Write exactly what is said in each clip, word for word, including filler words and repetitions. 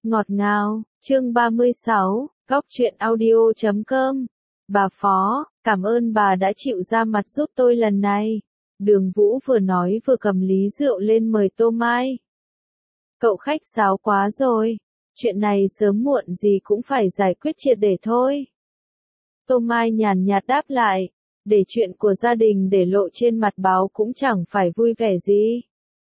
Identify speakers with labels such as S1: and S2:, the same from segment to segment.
S1: Ngọt ngào, chương ba mươi sáu, góc truyện audio chấm com. Bà Phó, cảm ơn bà đã chịu ra mặt giúp tôi lần này. Đường Vũ vừa nói vừa cầm ly rượu lên mời Tô Mai. Cậu khách sáo quá rồi, chuyện này sớm muộn gì cũng phải giải quyết triệt để thôi. Tô Mai nhàn nhạt đáp lại, để chuyện của gia đình để lộ trên mặt báo cũng chẳng phải vui vẻ gì.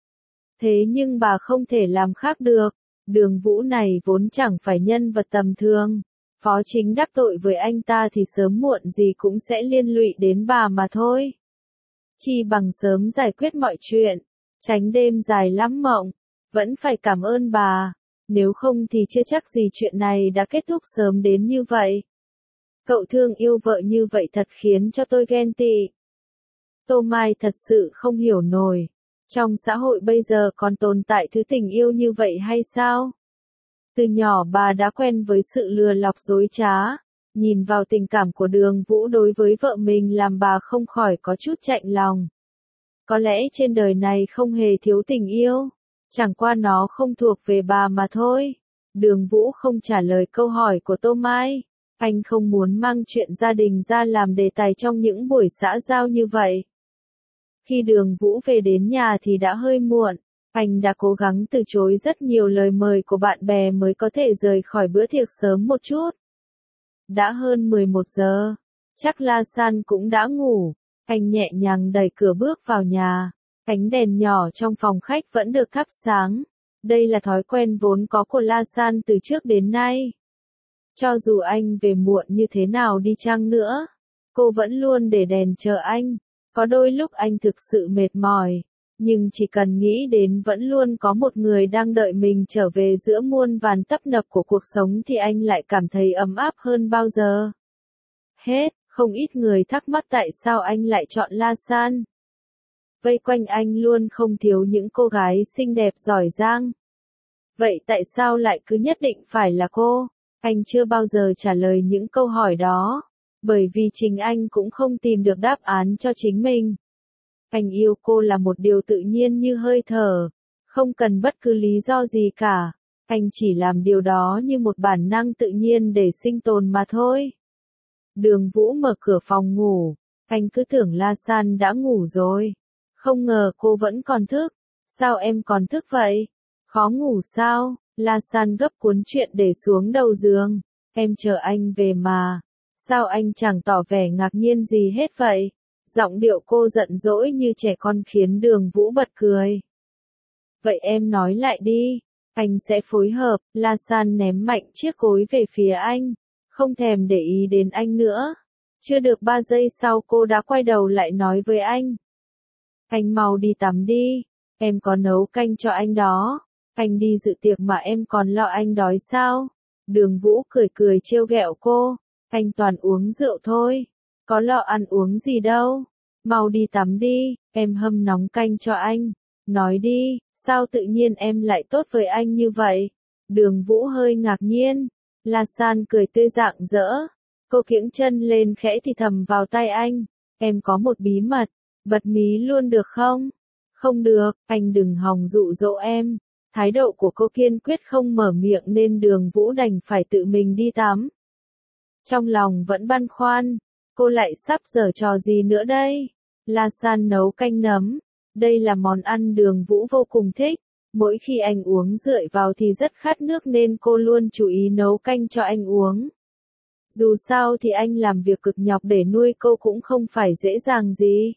S1: Thế nhưng bà không thể làm khác được, Đường Vũ này vốn chẳng phải nhân vật tầm thường. Phó Chính đắc tội với anh ta thì sớm muộn gì cũng sẽ liên lụy đến bà mà thôi. Chi bằng sớm giải quyết mọi chuyện, tránh đêm dài lắm mộng. Vẫn phải cảm ơn bà, nếu không thì chưa chắc gì chuyện này đã kết thúc sớm đến như vậy. Cậu thương yêu vợ như vậy thật khiến cho tôi ghen tị. Tô Mai thật sự không hiểu nổi, trong xã hội bây giờ còn tồn tại thứ tình yêu như vậy hay sao? Từ nhỏ bà đã quen với sự lừa lọc dối trá, nhìn vào tình cảm của Đường Vũ đối với vợ mình làm bà không khỏi có chút chạnh lòng. Có lẽ trên đời này không hề thiếu tình yêu, chẳng qua nó không thuộc về bà mà thôi. Đường Vũ không trả lời câu hỏi của Tô Mai, anh không muốn mang chuyện gia đình ra làm đề tài trong những buổi xã giao như vậy. Khi Đường Vũ về đến nhà thì đã hơi muộn, anh đã cố gắng từ chối rất nhiều lời mời của bạn bè mới có thể rời khỏi bữa tiệc sớm một chút. Đã hơn mười một giờ, chắc La San cũng đã ngủ, anh nhẹ nhàng đẩy cửa bước vào nhà, ánh đèn nhỏ trong phòng khách vẫn được thắp sáng. Đây là thói quen vốn có của La San từ trước đến nay. Cho dù anh về muộn như thế nào đi chăng nữa, cô vẫn luôn để đèn chờ anh. Có đôi lúc anh thực sự mệt mỏi, nhưng chỉ cần nghĩ đến vẫn luôn có một người đang đợi mình trở về giữa muôn vàn tấp nập của cuộc sống thì anh lại cảm thấy ấm áp hơn bao giờ. Hết, không ít người thắc mắc tại sao anh lại chọn La San. Vây quanh anh luôn không thiếu những cô gái xinh đẹp giỏi giang. Vậy tại sao lại cứ nhất định phải là cô? Anh chưa bao giờ trả lời những câu hỏi đó, bởi vì chính anh cũng không tìm được đáp án cho chính mình. Anh yêu cô là một điều tự nhiên như hơi thở, không cần bất cứ lý do gì cả, anh chỉ làm điều đó như một bản năng tự nhiên để sinh tồn mà thôi. Đường Vũ mở cửa phòng ngủ, anh cứ tưởng La San đã ngủ rồi, không ngờ cô vẫn còn thức. Sao em còn thức vậy? Khó ngủ sao? La San gấp cuốn truyện để xuống đầu giường, em chờ anh về mà. Sao anh chẳng tỏ vẻ ngạc nhiên gì hết vậy? Giọng điệu cô giận dỗi như trẻ con khiến Đường Vũ bật cười. Vậy em nói lại đi, anh sẽ phối hợp. La San ném mạnh chiếc gối về phía anh, không thèm để ý đến anh nữa. Chưa được ba giây sau cô đã quay đầu lại nói với anh. Anh mau đi tắm đi, em có nấu canh cho anh đó. Anh đi dự tiệc mà em còn lo anh đói sao? Đường Vũ cười cười trêu ghẹo cô. Anh toàn uống rượu thôi, có lo ăn uống gì đâu. Mau đi tắm đi, em hâm nóng canh cho anh. Nói đi, sao tự nhiên em lại tốt với anh như vậy? Đường Vũ hơi ngạc nhiên. La San cười tươi rạng rỡ. Cô kiễng chân lên khẽ thì thầm vào tai anh. Em có một bí mật, bật mí luôn được không? Không được, anh đừng hòng dụ dỗ em. Thái độ của cô kiên quyết không mở miệng nên Đường Vũ đành phải tự mình đi tắm. Trong lòng vẫn băn khoăn, cô lại sắp giở trò gì nữa đây? La San nấu canh nấm, đây là món ăn Đường Vũ vô cùng thích. Mỗi khi anh uống rượu vào thì rất khát nước nên cô luôn chú ý nấu canh cho anh uống. Dù sao thì anh làm việc cực nhọc để nuôi cô cũng không phải dễ dàng gì.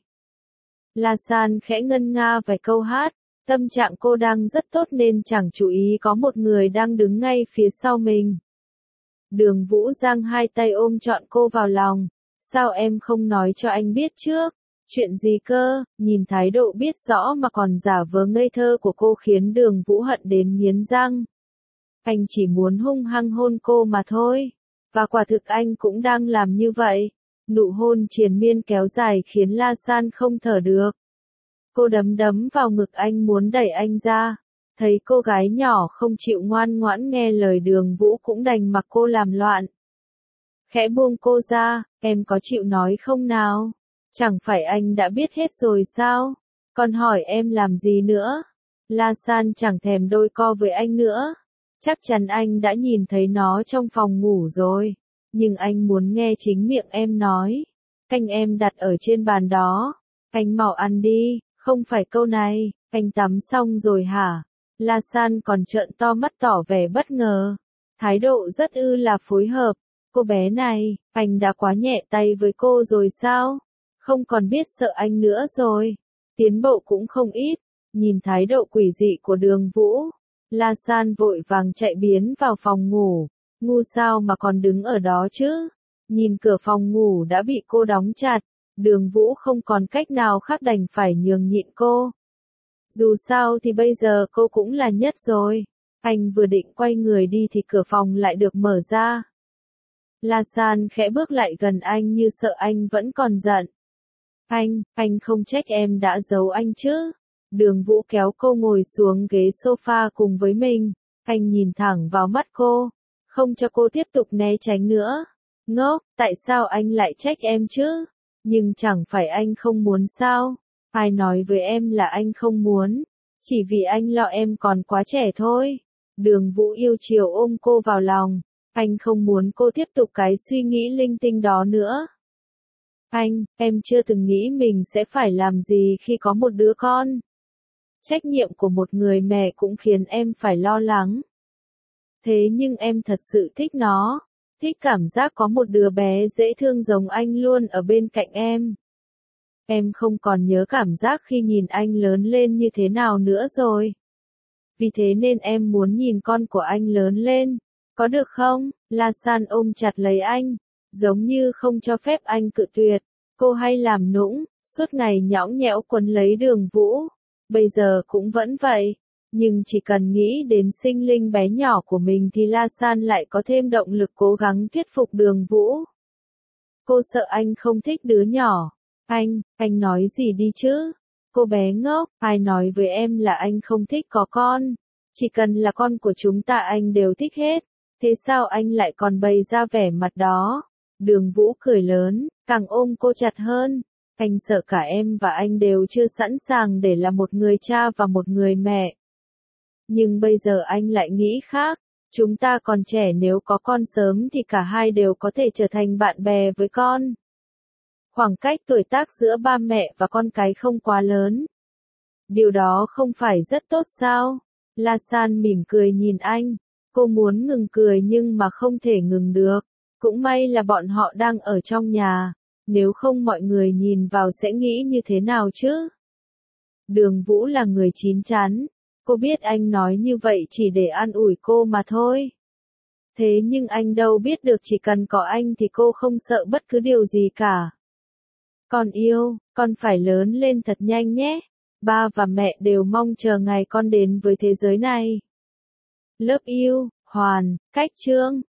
S1: La San khẽ ngân nga vài câu hát, tâm trạng cô đang rất tốt nên chẳng chú ý có một người đang đứng ngay phía sau mình. Đường Vũ giang hai tay ôm trọn cô vào lòng. Sao em không nói cho anh biết trước? Chuyện gì cơ? Nhìn thái độ biết rõ mà còn giả vờ ngây thơ của cô khiến Đường Vũ hận đến nghiến răng. Anh chỉ muốn hung hăng hôn cô mà thôi. Và quả thực anh cũng đang làm như vậy. Nụ hôn triền miên kéo dài khiến La San không thở được. Cô đấm đấm vào ngực anh muốn đẩy anh ra. Thấy cô gái nhỏ không chịu ngoan ngoãn nghe lời Đường Vũ cũng đành mặc cô làm loạn. Khẽ buông cô ra, em có chịu nói không nào? Chẳng phải anh đã biết hết rồi sao? Còn hỏi em làm gì nữa? La San chẳng thèm đôi co với anh nữa. Chắc chắn anh đã nhìn thấy nó trong phòng ngủ rồi. Nhưng anh muốn nghe chính miệng em nói. Canh em đặt ở trên bàn đó. Anh mau ăn đi, không phải câu này, anh tắm xong rồi hả? La San còn trợn to mắt tỏ vẻ bất ngờ. Thái độ rất ư là phối hợp. Cô bé này, anh đã quá nhẹ tay với cô rồi sao? Không còn biết sợ anh nữa rồi. Tiến bộ cũng không ít. Nhìn thái độ quỷ dị của Đường Vũ, La San vội vàng chạy biến vào phòng ngủ. Ngu sao mà còn đứng ở đó chứ? Nhìn cửa phòng ngủ đã bị cô đóng chặt. Đường Vũ không còn cách nào khác đành phải nhường nhịn cô. Dù sao thì bây giờ cô cũng là nhất rồi. Anh vừa định quay người đi thì cửa phòng lại được mở ra. La San khẽ bước lại gần anh như sợ anh vẫn còn giận. Anh, anh không trách em đã giấu anh chứ? Đường Vũ kéo cô ngồi xuống ghế sofa cùng với mình. Anh nhìn thẳng vào mắt cô, không cho cô tiếp tục né tránh nữa. Ngốc, tại sao anh lại trách em chứ? Nhưng chẳng phải anh không muốn sao? Ai nói với em là anh không muốn? Chỉ vì anh lo em còn quá trẻ thôi. Đường Vũ yêu chiều ôm cô vào lòng. Anh không muốn cô tiếp tục cái suy nghĩ linh tinh đó nữa. Anh, em chưa từng nghĩ mình sẽ phải làm gì khi có một đứa con. Trách nhiệm của một người mẹ cũng khiến em phải lo lắng. Thế nhưng em thật sự thích nó. Thích cảm giác có một đứa bé dễ thương giống anh luôn ở bên cạnh em. Em không còn nhớ cảm giác khi nhìn anh lớn lên như thế nào nữa rồi. Vì thế nên em muốn nhìn con của anh lớn lên. Có được không? La San ôm chặt lấy anh, giống như không cho phép anh cự tuyệt. Cô hay làm nũng, suốt ngày nhõng nhẽo quấn lấy Đường Vũ. Bây giờ cũng vẫn vậy. Nhưng chỉ cần nghĩ đến sinh linh bé nhỏ của mình thì La San lại có thêm động lực cố gắng thuyết phục Đường Vũ. Cô sợ anh không thích đứa nhỏ. Anh, anh nói gì đi chứ? Cô bé ngốc, ai nói với em là anh không thích có con? Chỉ cần là con của chúng ta anh đều thích hết. Thế sao anh lại còn bày ra vẻ mặt đó? Đường Vũ cười lớn, càng ôm cô chặt hơn. Anh sợ cả em và anh đều chưa sẵn sàng để là một người cha và một người mẹ. Nhưng bây giờ anh lại nghĩ khác. Chúng ta còn trẻ, nếu có con sớm thì cả hai đều có thể trở thành bạn bè với con. Khoảng cách tuổi tác giữa ba mẹ và con cái không quá lớn. Điều đó không phải rất tốt sao? La San mỉm cười nhìn anh. Cô muốn ngừng cười nhưng mà không thể ngừng được. Cũng may là bọn họ đang ở trong nhà. Nếu không mọi người nhìn vào sẽ nghĩ như thế nào chứ? Đường Vũ là người chín chắn. Cô biết anh nói như vậy chỉ để an ủi cô mà thôi. Thế nhưng anh đâu biết được chỉ cần có anh thì cô không sợ bất cứ điều gì cả. Con yêu, con phải lớn lên thật nhanh nhé. Ba và mẹ đều mong chờ ngày con đến với thế giới này. Love you, Hoàn, Cách Trương.